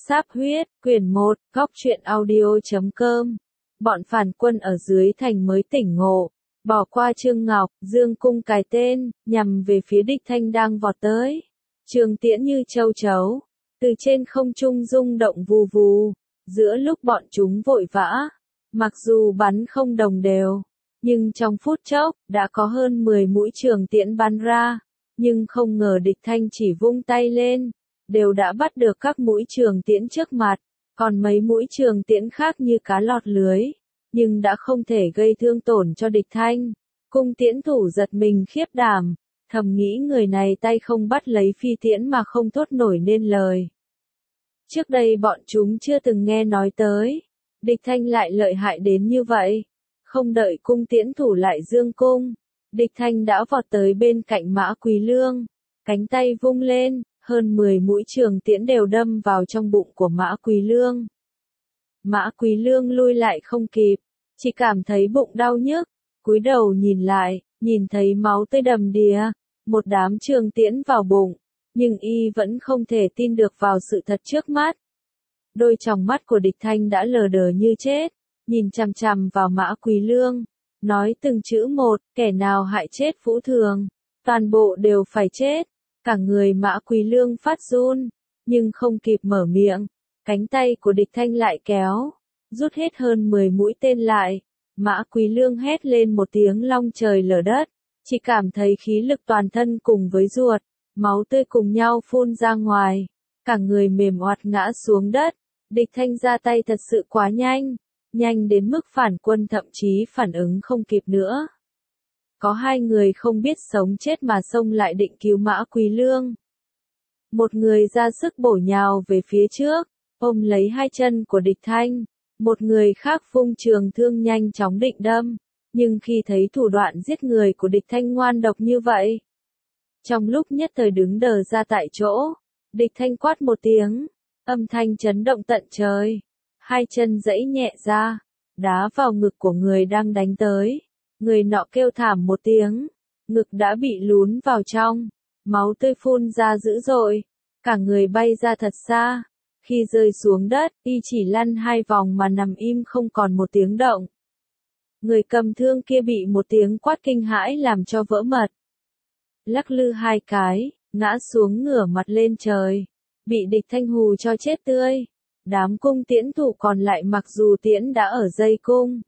Sáp huyết, quyển 1, góc truyện audio.com. Bọn phản quân ở dưới thành mới tỉnh ngộ, bỏ qua Trương Ngọc, dương cung cài tên, nhằm về phía địch thanh đang vọt tới. Trường tiễn như châu chấu, từ trên không trung rung động vù vù, giữa lúc bọn chúng vội vã. Mặc dù bắn không đồng đều, nhưng trong phút chốc, đã có hơn 10 mũi trường tiễn bắn ra. Nhưng không ngờ địch thanh chỉ vung tay lên, đều đã bắt được các mũi trường tiễn trước mặt, còn mấy mũi trường tiễn khác như cá lọt lưới, nhưng đã không thể gây thương tổn cho địch thanh. Cung tiễn thủ giật mình khiếp đảm, thầm nghĩ người này tay không bắt lấy phi tiễn mà không thốt nổi nên lời. Trước đây bọn chúng chưa từng nghe nói tới, địch thanh lại lợi hại đến như vậy. Không đợi cung tiễn thủ lại dương cung, địch thanh đã vọt tới bên cạnh Mã Quý Lương, cánh tay vung lên, hơn 10 mũi trường tiễn đều đâm vào trong bụng của Mã Quý Lương. Mã Quý Lương lui lại không kịp, chỉ cảm thấy bụng đau nhức, cúi đầu nhìn lại, nhìn thấy máu tươi đầm đìa, một đám trường tiễn vào bụng, nhưng y vẫn không thể tin được vào sự thật trước mắt. Đôi tròng mắt của địch thanh đã lờ đờ như chết, nhìn chằm chằm vào Mã Quý Lương, nói từng chữ một, kẻ nào hại chết Vũ Thường, toàn bộ đều phải chết. Cả người Mã Quý Lương phát run, nhưng không kịp mở miệng, cánh tay của địch thanh lại kéo, rút hết hơn 10 mũi tên lại. Mã Quý Lương hét lên một tiếng long trời lở đất, chỉ cảm thấy khí lực toàn thân cùng với ruột, máu tươi cùng nhau phun ra ngoài, cả người mềm oặt ngã xuống đất. Địch thanh ra tay thật sự quá nhanh, nhanh đến mức phản quân thậm chí phản ứng không kịp nữa. Có hai người không biết sống chết mà xông lại định cứu Mã Quý Lương. Một người ra sức bổ nhào về phía trước, ôm lấy hai chân của địch thanh. Một người khác vung trường thương nhanh chóng định đâm, nhưng khi thấy thủ đoạn giết người của địch thanh ngoan độc như vậy, trong lúc nhất thời đứng đờ ra tại chỗ, địch thanh quát một tiếng, âm thanh chấn động tận trời. Hai chân giãy nhẹ ra, đá vào ngực của người đang đánh tới. Người nọ kêu thảm một tiếng, ngực đã bị lún vào trong, máu tươi phun ra dữ dội, cả người bay ra thật xa. Khi rơi xuống đất, y chỉ lăn 2 vòng mà nằm im không còn một tiếng động. Người cầm thương kia bị một tiếng quát kinh hãi làm cho vỡ mật. Lắc lư 2 cái, ngã xuống ngửa mặt lên trời, bị địch thanh hù cho chết tươi. Đám cung tiễn thủ còn lại mặc dù tiễn đã ở dây cung,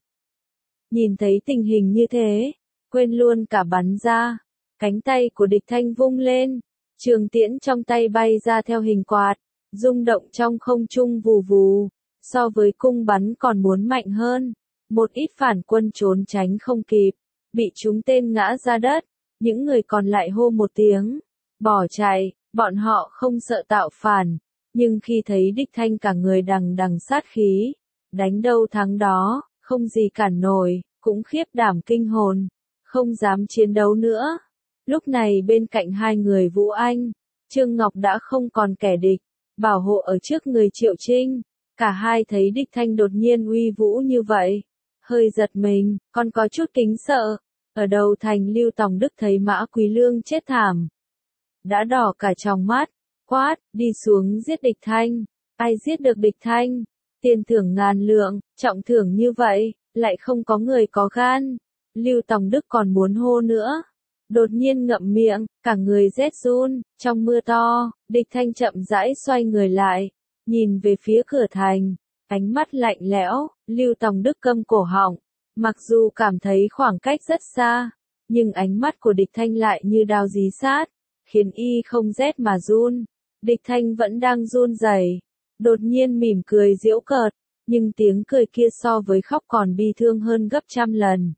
nhìn thấy tình hình như thế, quên luôn cả bắn ra. Cánh tay của địch thanh vung lên, trường tiễn trong tay bay ra theo hình quạt, rung động trong không trung vù vù, so với cung bắn còn muốn mạnh hơn. Một ít phản quân trốn tránh không kịp, bị trúng tên ngã ra đất, những người còn lại hô một tiếng, bỏ chạy. Bọn họ không sợ tạo phản, nhưng khi thấy địch thanh cả người đằng đằng sát khí, đánh đâu thắng đó, không gì cản nổi, cũng khiếp đảm kinh hồn, không dám chiến đấu nữa. Lúc này bên cạnh hai người Vũ Anh, Trương Ngọc đã không còn kẻ địch, bảo hộ ở trước người Triệu Trinh. Cả hai thấy địch thanh đột nhiên uy vũ như vậy, hơi giật mình, còn có chút kính sợ. Ở đầu thành Lưu Tòng Đức thấy Mã Quý Lương chết thảm, đã đỏ cả tròng mắt, quát, đi xuống giết địch thanh. Ai giết được địch thanh, tiền thưởng ngàn lượng, trọng thưởng như vậy, lại không có người có gan. Lưu Tòng Đức còn muốn hô nữa, đột nhiên ngậm miệng, cả người rét run. Trong mưa to, địch thanh chậm rãi xoay người lại, nhìn về phía cửa thành, ánh mắt lạnh lẽo. Lưu Tòng Đức câm cổ họng, mặc dù cảm thấy khoảng cách rất xa, nhưng ánh mắt của địch thanh lại như đao dí sát, khiến y không rét mà run. Địch thanh vẫn đang run rẩy, đột nhiên mỉm cười giễu cợt, nhưng tiếng cười kia so với khóc còn bi thương hơn gấp trăm lần.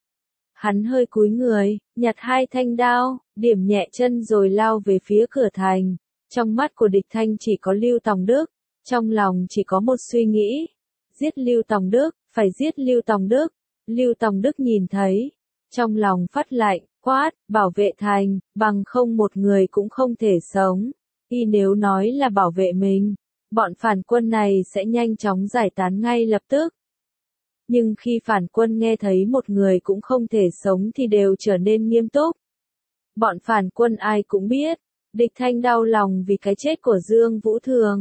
Hắn hơi cúi người, nhặt 2 thanh đao, điểm nhẹ chân rồi lao về phía cửa thành. Trong mắt của địch thanh chỉ có Lưu Tòng Đức, trong lòng chỉ có một suy nghĩ, giết Lưu Tòng Đức, phải giết Lưu Tòng Đức. Lưu Tòng Đức nhìn thấy, trong lòng phát lạnh, quát, bảo vệ thành, bằng không một người cũng không thể sống. Y nếu nói là bảo vệ mình, bọn phản quân này sẽ nhanh chóng giải tán ngay lập tức. Nhưng khi phản quân nghe thấy một người cũng không thể sống thì đều trở nên nghiêm túc. Bọn phản quân ai cũng biết, địch thanh đau lòng vì cái chết của Dương Vũ Thường,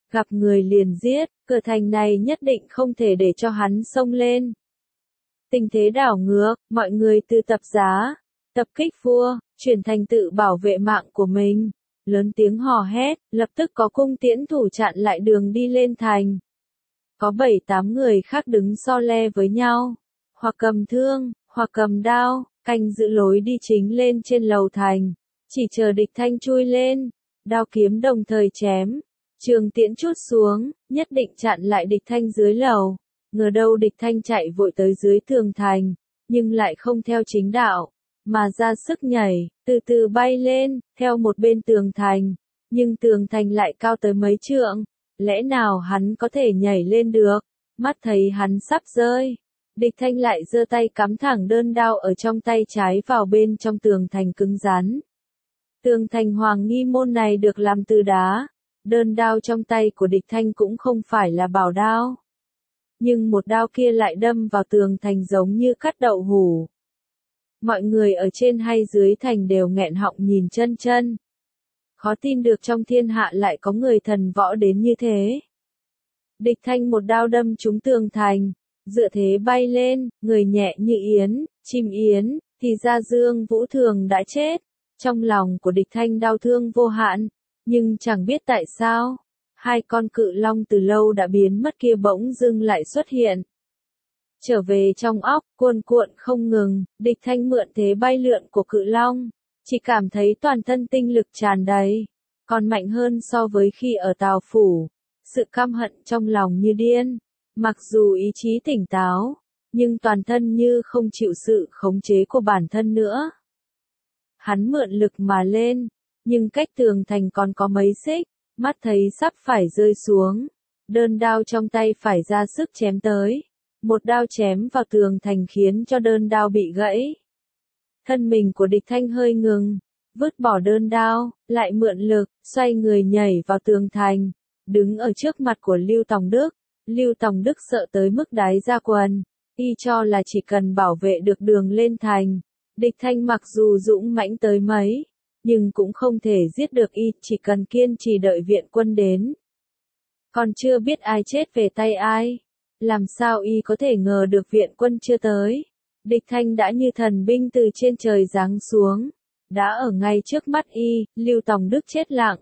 gặp người liền giết, cửa thành này nhất định không thể để cho hắn xông lên. Tình thế đảo ngược, mọi người từ tập giá, tập kích vua, chuyển thành tự bảo vệ mạng của mình. Lớn tiếng hò hét, lập tức có cung tiễn thủ chặn lại đường đi lên thành. Có 7-8 người khác đứng so le với nhau, hoặc cầm thương, hoặc cầm đao, canh giữ lối đi chính lên trên lầu thành, chỉ chờ địch thanh chui lên, đao kiếm đồng thời chém, trường tiễn trút xuống, nhất định chặn lại địch thanh dưới lầu. Ngờ đâu địch thanh chạy vội tới dưới tường thành, nhưng lại không theo chính đạo, mà ra sức nhảy, từ từ bay lên, theo một bên tường thành, nhưng tường thành lại cao tới mấy trượng, lẽ nào hắn có thể nhảy lên được, mắt thấy hắn sắp rơi. Địch thanh lại giơ tay cắm thẳng đơn đao ở trong tay trái vào bên trong tường thành cứng rắn. Tường thành Hoàng Nghi Môn này được làm từ đá, đơn đao trong tay của địch thanh cũng không phải là bảo đao. Nhưng một đao kia lại đâm vào tường thành giống như cắt đậu hủ. Mọi người ở trên hay dưới thành đều nghẹn họng nhìn chân chân. Khó tin được trong thiên hạ lại có người thần võ đến như thế. Địch thanh một đao đâm trúng tường thành, dựa thế bay lên, người nhẹ như yến, chim yến, thì ra Dương Vũ Thường đã chết. Trong lòng của địch thanh đau thương vô hạn, nhưng chẳng biết tại sao, hai con cự long từ lâu đã biến mất kia bỗng dưng lại xuất hiện. Trở về trong óc, cuồn cuộn không ngừng, địch thanh mượn thế bay lượn của cự long, chỉ cảm thấy toàn thân tinh lực tràn đầy, còn mạnh hơn so với khi ở Tào Phủ. Sự căm hận trong lòng như điên, mặc dù ý chí tỉnh táo, nhưng toàn thân như không chịu sự khống chế của bản thân nữa. Hắn mượn lực mà lên, nhưng cách tường thành còn có mấy xích, mắt thấy sắp phải rơi xuống, đơn đao trong tay phải ra sức chém tới. Một đao chém vào tường thành khiến cho đơn đao bị gãy. Thân mình của địch thanh hơi ngừng, vứt bỏ đơn đao, lại mượn lực, xoay người nhảy vào tường thành, đứng ở trước mặt của Lưu Tòng Đức. Lưu Tòng Đức sợ tới mức đái ra quần, y cho là chỉ cần bảo vệ được đường lên thành. Địch thanh mặc dù dũng mãnh tới mấy, nhưng cũng không thể giết được y, chỉ cần kiên trì đợi viện quân đến. Còn chưa biết ai chết về tay ai. Làm sao y có thể ngờ được viện quân chưa tới. Địch thanh đã như thần binh từ trên trời giáng xuống. Đã ở ngay trước mắt y, Lưu Tòng Đức chết lặng.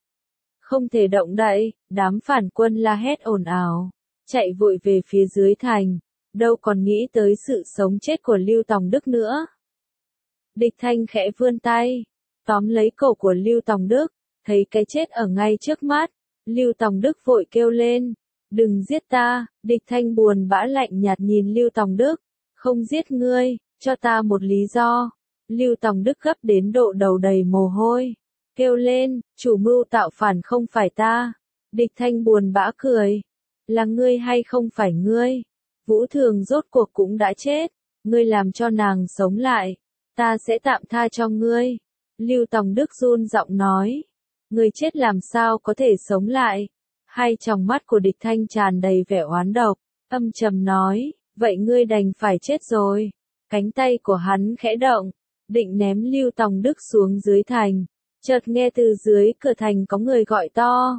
Không thể động đậy, đám phản quân la hét ồn ào, chạy vội về phía dưới thành, đâu còn nghĩ tới sự sống chết của Lưu Tòng Đức nữa. Địch thanh khẽ vươn tay, tóm lấy cổ của Lưu Tòng Đức, thấy cái chết ở ngay trước mắt, Lưu Tòng Đức vội kêu lên. Đừng giết ta, địch thanh buồn bã lạnh nhạt nhìn Lưu Tòng Đức, không giết ngươi, cho ta một lý do. Lưu Tòng Đức gấp đến độ đầu đầy mồ hôi, kêu lên, chủ mưu tạo phản không phải ta. Địch thanh buồn bã cười, là ngươi hay không phải ngươi? Vũ Thường rốt cuộc cũng đã chết, ngươi làm cho nàng sống lại, ta sẽ tạm tha cho ngươi. Lưu Tòng Đức run giọng nói, ngươi chết làm sao có thể sống lại? Hai tròng mắt của địch thanh tràn đầy vẻ oán độc, âm trầm nói, vậy ngươi đành phải chết rồi. Cánh tay của hắn khẽ động, định ném Lưu Tòng Đức xuống dưới thành. Chợt nghe từ dưới cửa thành có người gọi to,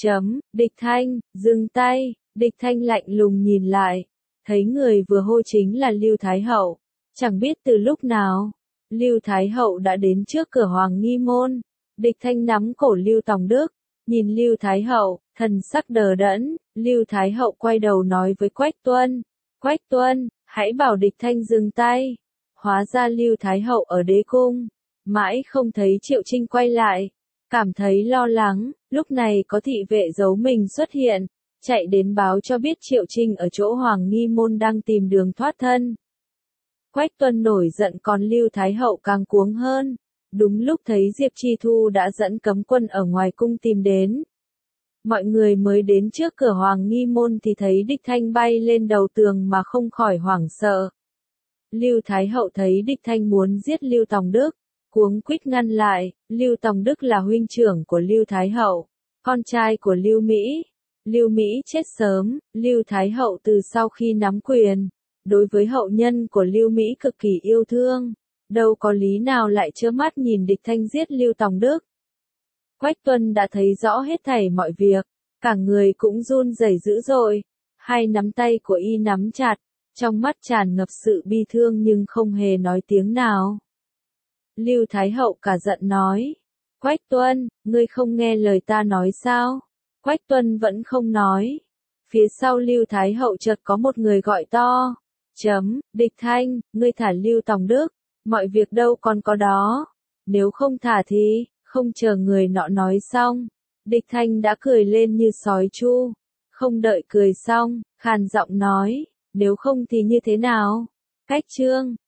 địch thanh, dừng tay. Địch thanh lạnh lùng nhìn lại, thấy người vừa hô chính là Lưu Thái Hậu. Chẳng biết từ lúc nào, Lưu Thái Hậu đã đến trước cửa Hoàng Nghi Môn. Địch thanh nắm cổ Lưu Tòng Đức, nhìn Lưu Thái Hậu, thần sắc đờ đẫn. Lưu Thái Hậu quay đầu nói với Quách Tuân, Quách Tuân, hãy bảo địch thanh dừng tay. Hóa ra Lưu Thái Hậu ở đế cung, mãi không thấy Triệu Trinh quay lại, cảm thấy lo lắng, lúc này có thị vệ giấu mình xuất hiện, chạy đến báo cho biết Triệu Trinh ở chỗ Hoàng Nghi Môn đang tìm đường thoát thân. Quách Tuân nổi giận, còn Lưu Thái Hậu càng cuống hơn. Đúng lúc thấy Diệp Chi Thu đã dẫn cấm quân ở ngoài cung tìm đến. Mọi người mới đến trước cửa Hoàng Nghi Môn thì thấy địch thanh bay lên đầu tường mà không khỏi hoảng sợ. Lưu Thái Hậu thấy địch thanh muốn giết Lưu Tòng Đức, cuống quýt ngăn lại. Lưu Tòng Đức là huynh trưởng của Lưu Thái Hậu, con trai của Lưu Mỹ. Lưu Mỹ chết sớm, Lưu Thái Hậu từ sau khi nắm quyền, đối với hậu nhân của Lưu Mỹ cực kỳ yêu thương, đâu có lý nào lại trơ mắt nhìn địch thanh giết Lưu Tòng Đức. Quách Tuân đã thấy rõ hết thảy mọi việc, Cả người cũng run rẩy dữ dội, hai nắm tay của y nắm chặt, trong mắt tràn ngập sự bi thương nhưng không hề nói tiếng nào. Lưu Thái Hậu cả giận nói, Quách Tuân, ngươi không nghe lời ta nói sao? Quách Tuân vẫn không nói. Phía sau Lưu Thái Hậu chợt có một người gọi to, Địch Thanh, ngươi thả Lưu Tòng Đức, mọi việc đâu còn có đó. Nếu không thả thì, không chờ người nọ nói xong. Địch Thanh đã cười lên như sói chu. Không đợi cười xong, khàn giọng nói, nếu không thì như thế nào? Cách Trương,